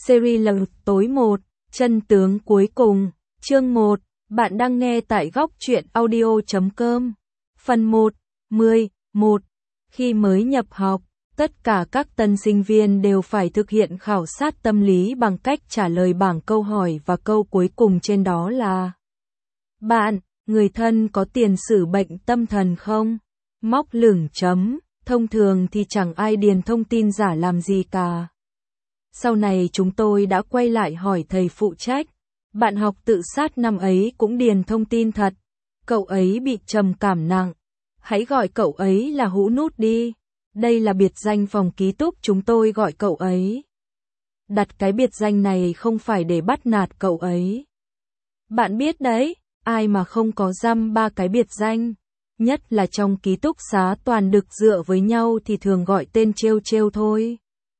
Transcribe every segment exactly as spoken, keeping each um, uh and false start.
Series L tối một, chân tướng cuối cùng, chương một, bạn đang nghe tại góc truyện audio chấm com. Phần một, mười, một. Khi mới nhập học, tất cả các tân sinh viên đều phải thực hiện khảo sát tâm lý bằng cách trả lời bảng câu hỏi và câu cuối cùng trên đó là: Bạn, người thân có tiền sử bệnh tâm thần không? Móc lửng chấm, thông thường thì chẳng ai điền thông tin giả làm gì cả. Sau này chúng tôi đã quay lại hỏi thầy phụ trách, bạn học tự sát năm ấy cũng điền thông tin thật, cậu ấy bị trầm cảm nặng, hãy gọi cậu ấy là Hũ Nút đi, đây là biệt danh phòng ký túc chúng tôi gọi cậu ấy. Đặt cái biệt danh này không phải để bắt nạt cậu ấy. Bạn biết đấy, ai mà không có dăm ba cái biệt danh, nhất là trong ký túc xá toàn đực dựa với nhau thì thường gọi tên trêu trêu thôi.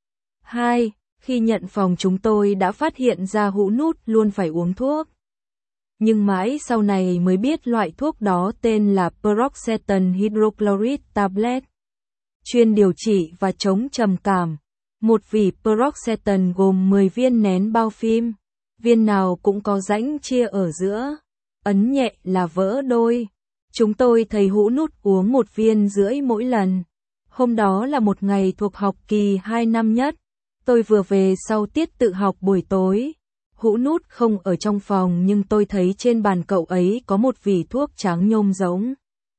Hai. Khi nhận phòng chúng tôi đã phát hiện ra Hũ Nút luôn phải uống thuốc. Nhưng mãi sau này mới biết loại thuốc đó tên là Paroxetine Hydrochloride Tablet, chuyên điều trị và chống trầm cảm. Một vỉ Paroxetine gồm mười viên nén bao phim, viên nào cũng có rãnh chia ở giữa, ấn nhẹ là vỡ đôi. Chúng tôi thấy Hũ Nút uống một viên rưỡi mỗi lần. Hôm đó là một ngày thuộc học kỳ hai năm nhất. Tôi vừa về sau tiết tự học buổi tối. Hũ Nút không ở trong phòng nhưng tôi thấy trên bàn cậu ấy có một vỉ thuốc trắng nhôm giống.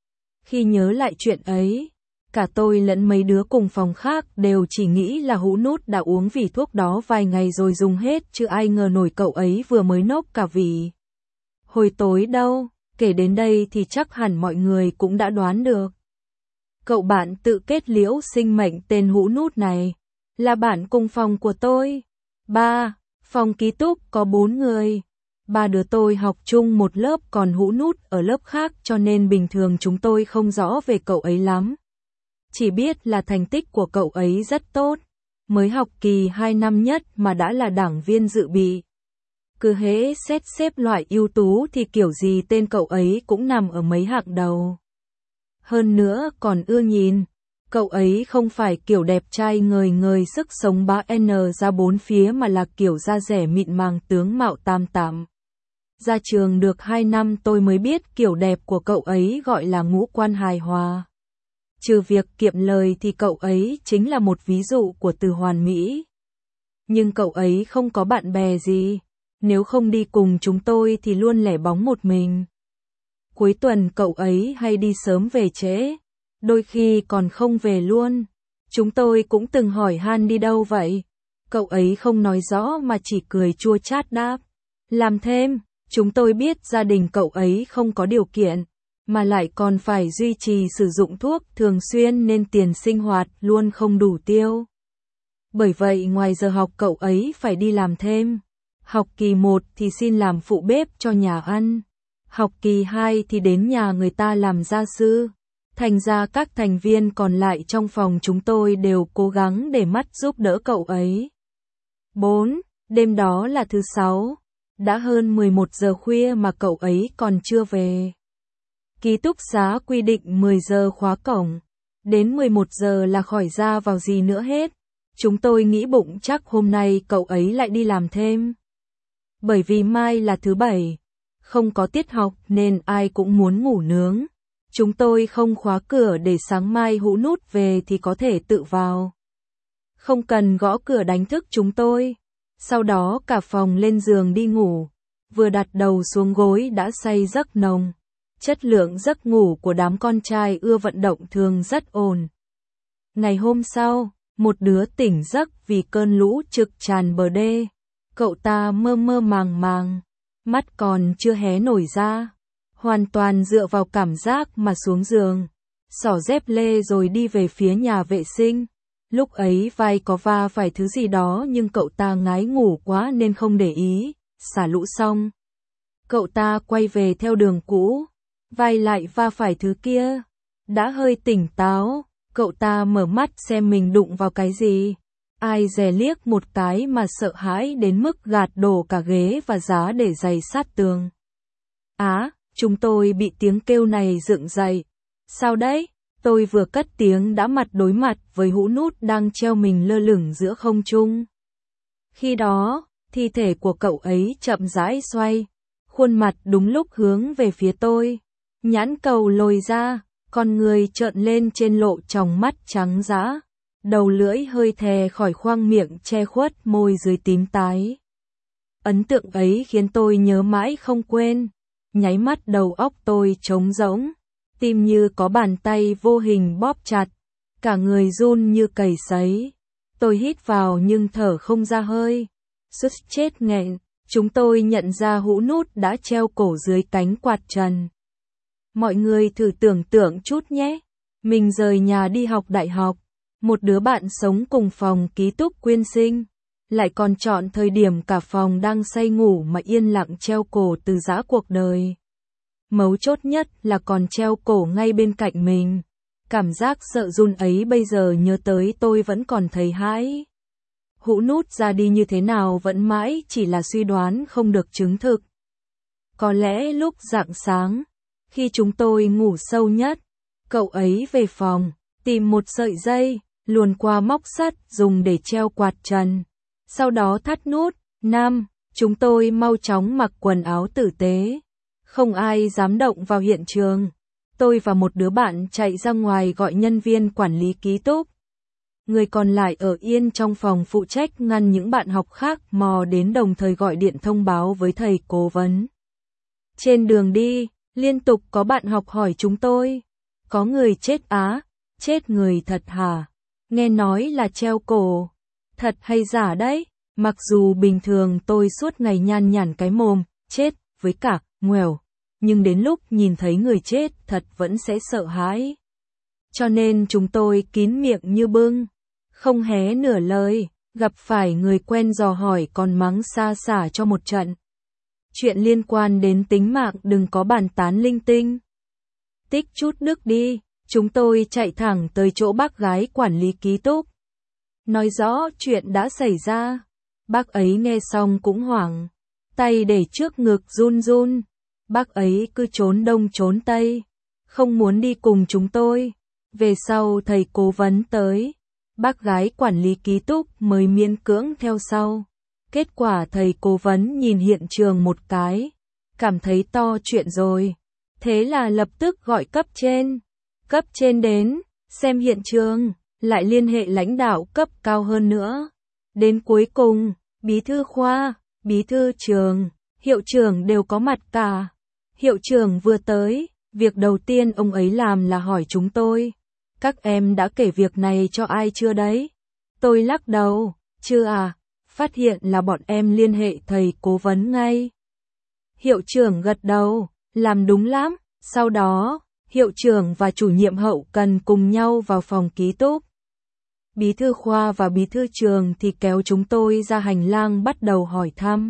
Khi nhớ lại chuyện ấy, cả tôi lẫn mấy đứa cùng phòng khác đều chỉ nghĩ là Hũ Nút đã uống vỉ thuốc đó vài ngày rồi dùng hết chứ ai ngờ nổi cậu ấy vừa mới nốc cả vỉ. Hồi tối đâu, kể đến đây thì chắc hẳn mọi người cũng đã đoán được. Cậu bạn tự kết liễu sinh mệnh tên Hũ Nút này là bạn cùng phòng của tôi. Ba, phòng ký túc có bốn người. Ba đứa tôi học chung một lớp còn Hũ Nút ở lớp khác cho nên bình thường chúng tôi không rõ về cậu ấy lắm. Chỉ biết là thành tích của cậu ấy rất tốt. Mới học kỳ hai năm nhất mà đã là đảng viên dự bị. Cứ hễ xét xếp loại ưu tú thì kiểu gì tên cậu ấy cũng nằm ở mấy hạng đầu. Hơn nữa còn ưa nhìn. Cậu ấy không phải kiểu đẹp trai ngời ngời sức sống bá N ra bốn phía mà là kiểu da dẻ mịn màng tướng mạo tam tạm. Ra trường được hai năm tôi mới biết kiểu đẹp của cậu ấy gọi là ngũ quan hài hòa. Trừ việc kiệm lời thì cậu ấy chính là một ví dụ của từ hoàn mỹ. Nhưng cậu ấy không có bạn bè gì, nếu không đi cùng chúng tôi thì luôn lẻ bóng một mình. Cuối tuần cậu ấy hay đi sớm về trễ. Đôi khi còn không về luôn. Chúng tôi cũng từng hỏi han đi đâu vậy. Cậu ấy không nói rõ mà chỉ cười chua chát đáp. Làm thêm, chúng tôi biết gia đình cậu ấy không có điều kiện, mà lại còn phải duy trì sử dụng thuốc thường xuyên nên tiền sinh hoạt luôn không đủ tiêu. Bởi vậy ngoài giờ học cậu ấy phải đi làm thêm. Học kỳ một thì xin làm phụ bếp cho nhà ăn. Học kỳ hai thì đến nhà người ta làm gia sư. Thành ra các thành viên còn lại trong phòng chúng tôi đều cố gắng để mắt giúp đỡ cậu ấy. bốn. Đêm đó là thứ sáu. Đã hơn mười một giờ khuya mà cậu ấy còn chưa về. Ký túc xá quy định mười giờ khóa cổng. Đến mười một giờ là khỏi ra vào gì nữa hết. Chúng tôi nghĩ bụng chắc hôm nay cậu ấy lại đi làm thêm. Bởi vì mai là thứ bảy. Không có tiết học nên ai cũng muốn ngủ nướng. Chúng tôi không khóa cửa để sáng mai Hũ Nút về thì có thể tự vào. Không cần gõ cửa đánh thức chúng tôi. Sau đó cả phòng lên giường đi ngủ. Vừa đặt đầu xuống gối đã say giấc nồng. Chất lượng giấc ngủ của đám con trai ưa vận động thường rất ổn. Ngày hôm sau, một đứa tỉnh giấc vì cơn lũ trực tràn bờ đê. Cậu ta mơ mơ màng màng, mắt còn chưa hé nổi ra. Hoàn toàn dựa vào cảm giác mà xuống giường, xỏ dép lê rồi đi về phía nhà vệ sinh. Lúc ấy vai có va phải thứ gì đó nhưng cậu ta ngái ngủ quá nên không để ý, xả lũ xong. Cậu ta quay về theo đường cũ, vai lại va phải thứ kia. Đã hơi tỉnh táo, cậu ta mở mắt xem mình đụng vào cái gì. Ai dè liếc một cái mà sợ hãi đến mức gạt đổ cả ghế và giá để giày sát tường. Á! Chúng tôi bị tiếng kêu này dựng dậy. Sao đấy? Tôi vừa cất tiếng đã mặt đối mặt với Hũ Nút đang treo mình lơ lửng giữa không trung. Khi đó, thi thể của cậu ấy chậm rãi xoay, khuôn mặt đúng lúc hướng về phía tôi. Nhãn cầu lồi ra, con người trợn lên trên lộ tròng mắt trắng dã, đầu lưỡi hơi thè khỏi khoang miệng che khuất môi dưới tím tái. Ấn tượng ấy khiến tôi nhớ mãi không quên, nháy mắt đầu óc tôi trống rỗng, tim như có bàn tay vô hình bóp chặt, cả người run như cầy sấy. Tôi hít vào nhưng thở không ra hơi, suýt chết nghẹn. Chúng tôi nhận ra hũ nút đã treo cổ dưới cánh quạt trần. Mọi người thử tưởng tượng chút nhé, mình rời nhà đi học đại học, một đứa bạn sống cùng phòng ký túc quyên sinh, lại còn chọn thời điểm cả phòng đang say ngủ mà yên lặng treo cổ từ giã cuộc đời. Mấu chốt nhất là còn treo cổ ngay bên cạnh mình. Cảm giác sợ run ấy bây giờ nhớ tới tôi vẫn còn thấy hãi. Hũ nút ra đi như thế nào vẫn mãi chỉ là suy đoán không được chứng thực. Có lẽ lúc rạng sáng, khi chúng tôi ngủ sâu nhất, cậu ấy về phòng, tìm một sợi dây, luồn qua móc sắt dùng để treo quạt trần. Sau đó thắt nút. Năm, chúng tôi mau chóng mặc quần áo tử tế. Không ai dám động vào hiện trường. Tôi và một đứa bạn chạy ra ngoài gọi nhân viên quản lý ký túc. Người còn lại ở yên trong phòng phụ trách ngăn những bạn học khác mò đến, đồng thời gọi điện thông báo với thầy cố vấn. Trên đường đi, liên tục có bạn học hỏi chúng tôi. Có người chết á, chết người thật hả? Nghe nói là treo cổ. Thật hay giả đấy? Mặc dù bình thường tôi suốt ngày nhan nhản cái mồm, chết, với cả, ngoèo. Nhưng đến lúc nhìn thấy người chết thật vẫn sẽ sợ hãi. Cho nên chúng tôi kín miệng như bưng, không hé nửa lời, gặp phải người quen dò hỏi còn mắng xa xả cho một trận. Chuyện liên quan đến tính mạng đừng có bàn tán linh tinh. Tích chút nước đi, chúng tôi chạy thẳng tới chỗ bác gái quản lý ký túc. Nói rõ chuyện đã xảy ra. Bác ấy nghe xong cũng hoảng, tay để trước ngực run run. Bác ấy cứ trốn đông trốn tây, không muốn đi cùng chúng tôi. Về sau thầy cố vấn tới, bác gái quản lý ký túc mới miễn cưỡng theo sau. Kết quả thầy cố vấn nhìn hiện trường một cái, cảm thấy to chuyện rồi. Thế là lập tức gọi cấp trên. Cấp trên đến, xem hiện trường, lại liên hệ lãnh đạo cấp cao hơn nữa. Đến cuối cùng, bí thư khoa, bí thư trường, hiệu trưởng đều có mặt cả. Hiệu trưởng vừa tới, việc đầu tiên ông ấy làm là hỏi chúng tôi. Các em đã kể việc này cho ai chưa đấy? Tôi lắc đầu, chưa à, phát hiện là bọn em liên hệ thầy cố vấn ngay. Hiệu trưởng gật đầu, làm đúng lắm. Sau đó, hiệu trưởng và chủ nhiệm hậu cần cùng nhau vào phòng ký túc. Bí thư khoa và bí thư trường thì kéo chúng tôi ra hành lang bắt đầu hỏi thăm.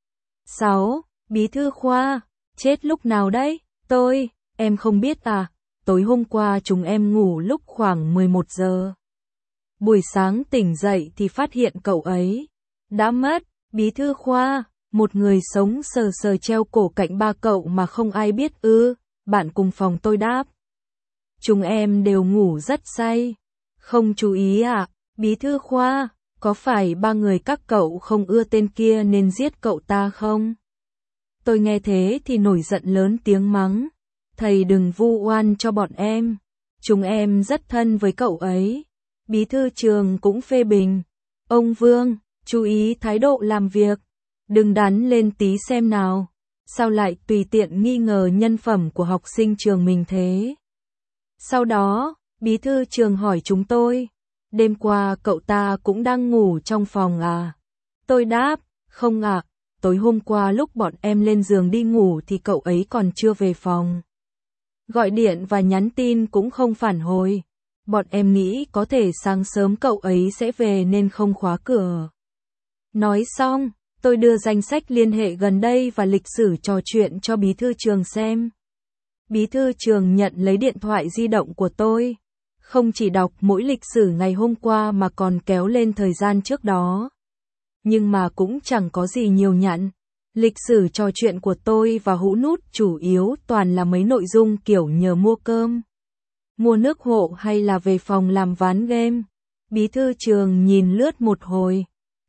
sáu. Bí thư khoa, chết lúc nào đấy? Tôi, em không biết à, tối hôm qua chúng em ngủ lúc khoảng mười một giờ. Buổi sáng tỉnh dậy thì phát hiện cậu ấy đã mất. Bí thư khoa, một người sống sờ sờ treo cổ cạnh ba cậu mà không ai biết ư? Bạn cùng phòng tôi đáp. Chúng em đều ngủ rất say. Không chú ý à? Bí thư khoa, có phải ba người các cậu không ưa tên kia nên giết cậu ta không? Tôi nghe thế thì nổi giận lớn tiếng mắng. Thầy đừng vu oan cho bọn em. Chúng em rất thân với cậu ấy. Bí thư trường cũng phê bình. Ông Vương, chú ý thái độ làm việc. Đừng đắn lên tí xem nào. Sao lại tùy tiện nghi ngờ nhân phẩm của học sinh trường mình thế? Sau đó, bí thư trường hỏi chúng tôi. Đêm qua cậu ta cũng đang ngủ trong phòng à? Tôi đáp, không ạ. À, tối hôm qua lúc bọn em lên giường đi ngủ thì cậu ấy còn chưa về phòng. Gọi điện và nhắn tin cũng không phản hồi. Bọn em nghĩ có thể sáng sớm cậu ấy sẽ về nên không khóa cửa. Nói xong, tôi đưa danh sách liên hệ gần đây và lịch sử trò chuyện cho bí thư trường xem. Bí thư trường nhận lấy điện thoại di động của tôi. Không chỉ đọc mỗi lịch sử ngày hôm qua mà còn kéo lên thời gian trước đó. Nhưng mà cũng chẳng có gì nhiều nhận. Lịch sử trò chuyện của tôi và hũ nút chủ yếu toàn là mấy nội dung kiểu nhờ mua cơm, mua nước hộ hay là về phòng làm ván game. Bí thư trường nhìn lướt một hồi,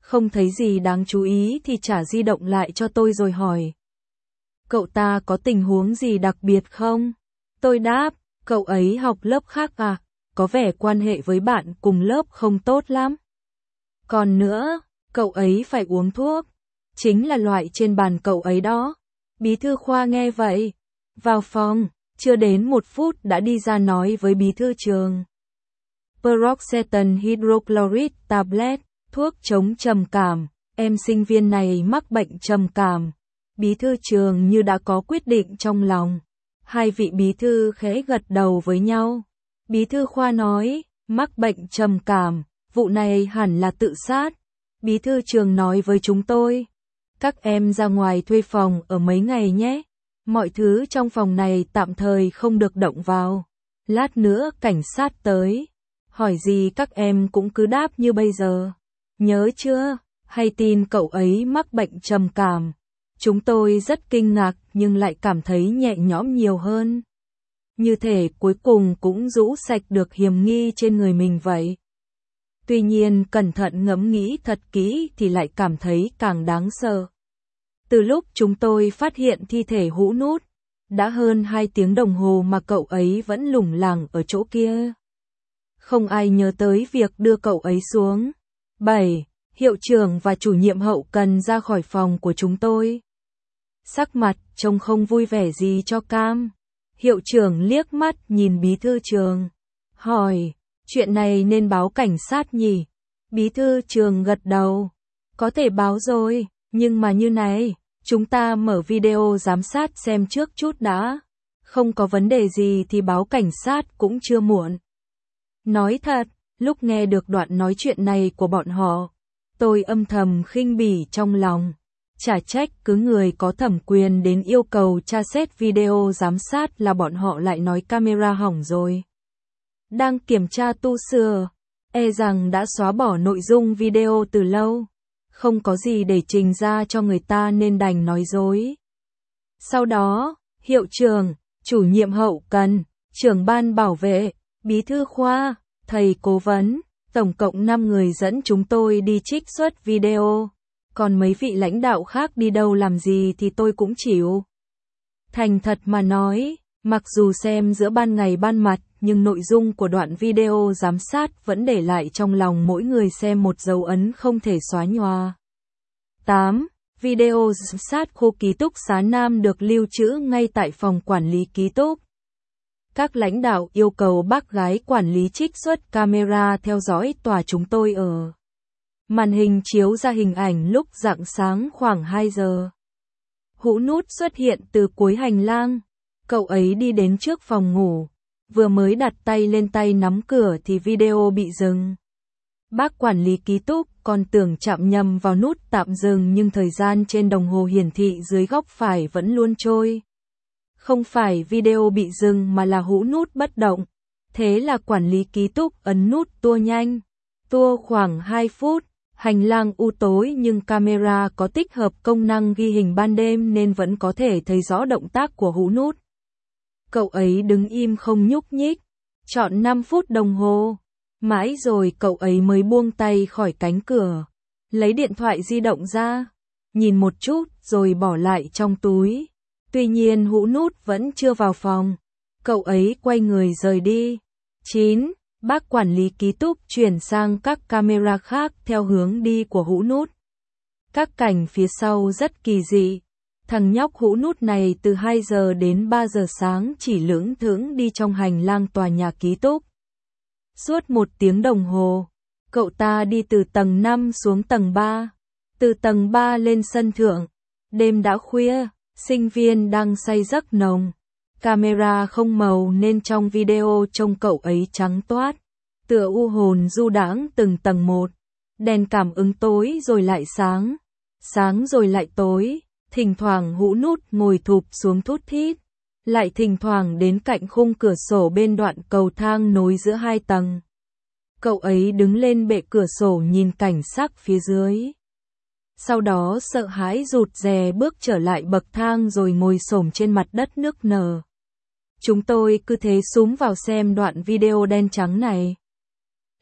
Không thấy gì đáng chú ý thì trả di động lại cho tôi rồi hỏi. Cậu ta có tình huống gì đặc biệt không? Tôi đáp, cậu ấy học lớp khác à, có vẻ quan hệ với bạn cùng lớp không tốt lắm. Còn nữa, cậu ấy phải uống thuốc, chính là loại trên bàn cậu ấy đó. Bí thư khoa nghe vậy, vào phòng, chưa đến một phút đã đi ra nói với bí thư trường. Paroxetine hydrochloride tablet, thuốc chống trầm cảm, em sinh viên này mắc bệnh trầm cảm. Bí thư trường như đã có quyết định trong lòng. Hai vị bí thư khẽ gật đầu với nhau. Bí thư khoa nói, mắc bệnh trầm cảm, vụ này hẳn là tự sát. Bí thư trường nói với chúng tôi, các em ra ngoài thuê phòng ở mấy ngày nhé. Mọi thứ trong phòng này tạm thời không được động vào. Lát nữa cảnh sát tới, hỏi gì các em cũng cứ đáp như bây giờ. Nhớ chưa, hay tin cậu ấy mắc bệnh trầm cảm. Chúng tôi rất kinh ngạc nhưng lại cảm thấy nhẹ nhõm nhiều hơn. Như thể cuối cùng cũng rũ sạch được hiểm nghi trên người mình vậy. Tuy nhiên cẩn thận ngẫm nghĩ thật kỹ thì lại cảm thấy càng đáng sợ. Từ lúc chúng tôi phát hiện thi thể Hũ Nút, đã hơn hai tiếng đồng hồ mà cậu ấy vẫn lủng lẳng ở chỗ kia. Không ai nhớ tới việc đưa cậu ấy xuống. bảy. Hiệu trưởng và chủ nhiệm hậu cần ra khỏi phòng của chúng tôi. Sắc mặt trông không vui vẻ gì cho cam. Hiệu trưởng liếc mắt nhìn bí thư trường, hỏi, chuyện này nên báo cảnh sát nhỉ? Bí thư trường gật đầu, có thể báo rồi, nhưng mà như này, chúng ta mở video giám sát xem trước chút đã. Không có vấn đề gì thì báo cảnh sát cũng chưa muộn. Nói thật, lúc nghe được đoạn nói chuyện này của bọn họ, tôi âm thầm khinh bỉ trong lòng. Chả trách cứ người có thẩm quyền đến yêu cầu tra xét video giám sát là bọn họ lại nói camera hỏng rồi. Đang kiểm tra tu sửa, e rằng đã xóa bỏ nội dung video từ lâu. Không có gì để trình ra cho người ta nên đành nói dối. Sau đó, hiệu trưởng, chủ nhiệm hậu cần, trưởng ban bảo vệ, bí thư khoa, thầy cố vấn, tổng cộng năm người dẫn chúng tôi đi trích xuất video. Còn mấy vị lãnh đạo khác đi đâu làm gì thì tôi cũng chịu. Thành thật mà nói, mặc dù xem giữa ban ngày ban mặt, nhưng nội dung của đoạn video giám sát vẫn để lại trong lòng mỗi người xem một dấu ấn không thể xóa nhòa. tám. Video giám sát khu ký túc xá Nam được lưu trữ ngay tại phòng quản lý ký túc. Các lãnh đạo yêu cầu bác gái quản lý trích xuất camera theo dõi tòa chúng tôi ở. Màn hình chiếu ra hình ảnh lúc rạng sáng khoảng hai giờ. Hũ Nút xuất hiện từ cuối hành lang. Cậu ấy đi đến trước phòng ngủ. Vừa mới đặt tay lên tay nắm cửa thì video bị dừng. Bác quản lý ký túc còn tưởng chạm nhầm vào nút tạm dừng nhưng thời gian trên đồng hồ hiển thị dưới góc phải vẫn luôn trôi. Không phải video bị dừng mà là Hũ Nút bất động. Thế là quản lý ký túc ấn nút tua nhanh. Tua khoảng hai phút. Hành lang u tối nhưng camera có tích hợp công năng ghi hình ban đêm nên vẫn có thể thấy rõ động tác của Hũ Nút. Cậu ấy đứng im không nhúc nhích, trọn năm phút đồng hồ. Mãi rồi cậu ấy mới buông tay khỏi cánh cửa, lấy điện thoại di động ra, nhìn một chút rồi bỏ lại trong túi. Tuy nhiên Hũ Nút vẫn chưa vào phòng, cậu ấy quay người rời đi. chín. Bác quản lý ký túc chuyển sang các camera khác theo hướng đi của Hũ Nút. Các cảnh phía sau rất kỳ dị. Thằng nhóc Hũ Nút này từ hai giờ đến ba giờ sáng chỉ lững thững đi trong hành lang tòa nhà ký túc. Suốt một tiếng đồng hồ, cậu ta đi từ tầng năm xuống tầng ba, từ tầng ba lên sân thượng. Đêm đã khuya, sinh viên đang say giấc nồng. Camera không màu nên trong video trông cậu ấy trắng toát, tựa u hồn du đãng từng tầng một. Đèn cảm ứng tối rồi lại sáng, sáng rồi lại tối. Thỉnh thoảng Hũ Nút ngồi thụp xuống thút thít, lại thỉnh thoảng đến cạnh khung cửa sổ bên đoạn cầu thang nối giữa hai tầng. Cậu ấy đứng lên bệ cửa sổ nhìn cảnh sắc phía dưới. Sau đó sợ hãi rụt rè bước trở lại bậc thang rồi ngồi xổm trên mặt đất nức nở. Chúng tôi cứ thế súm vào xem đoạn video đen trắng này.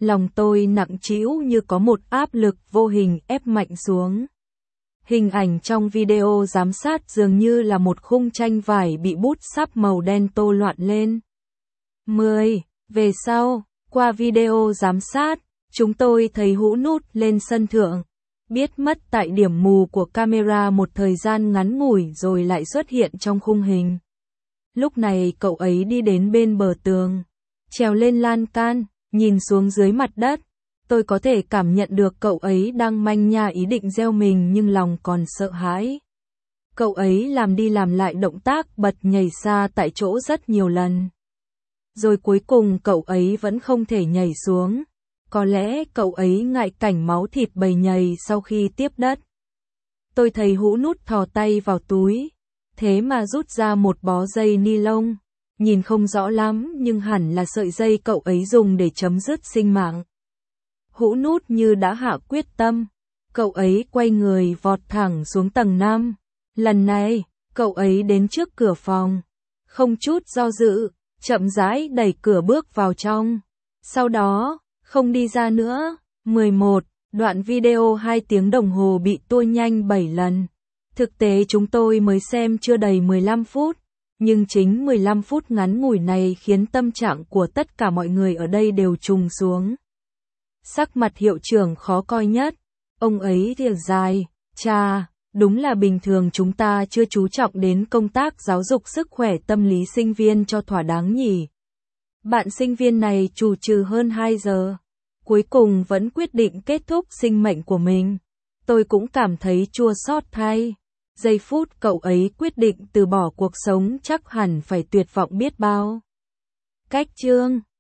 Lòng tôi nặng trĩu như có một áp lực vô hình ép mạnh xuống. Hình ảnh trong video giám sát dường như là một khung tranh vải bị bút sáp màu đen tô loạn lên. mười. Về sau, qua video giám sát, chúng tôi thấy Hũ Nút lên sân thượng, biết mất tại điểm mù của camera một thời gian ngắn ngủi rồi lại xuất hiện trong khung hình. Lúc này cậu ấy đi đến bên bờ tường, trèo lên lan can, nhìn xuống dưới mặt đất. Tôi có thể cảm nhận được cậu ấy đang manh nha ý định gieo mình nhưng lòng còn sợ hãi. Cậu ấy làm đi làm lại động tác bật nhảy xa tại chỗ rất nhiều lần. Rồi cuối cùng cậu ấy vẫn không thể nhảy xuống. Có lẽ cậu ấy ngại cảnh máu thịt bầy nhầy sau khi tiếp đất. Tôi thấy Hũ Nút thò tay vào túi, thế mà rút ra một bó dây ni lông. Nhìn không rõ lắm nhưng hẳn là sợi dây cậu ấy dùng để chấm dứt sinh mạng. Hũ Nút như đã hạ quyết tâm. Cậu ấy quay người vọt thẳng xuống tầng năm. Lần này, cậu ấy đến trước cửa phòng. Không chút do dự, chậm rãi đẩy cửa bước vào trong. Sau đó, không đi ra nữa. mười một. Đoạn video hai tiếng đồng hồ bị tua nhanh bảy lần. Thực tế chúng tôi mới xem chưa đầy mười lăm phút. Nhưng chính mười lăm phút ngắn ngủi này khiến tâm trạng của tất cả mọi người ở đây đều trùng xuống. Sắc mặt hiệu trưởng khó coi nhất. Ông ấy thở dài, chà, đúng là bình thường chúng ta chưa chú trọng đến công tác giáo dục sức khỏe tâm lý sinh viên cho thỏa đáng nhỉ. Bạn sinh viên này trù trừ hơn hai giờ. Cuối cùng vẫn quyết định kết thúc sinh mệnh của mình. Tôi cũng cảm thấy chua xót thay. Giây phút cậu ấy quyết định từ bỏ cuộc sống chắc hẳn phải tuyệt vọng biết bao. Cách chương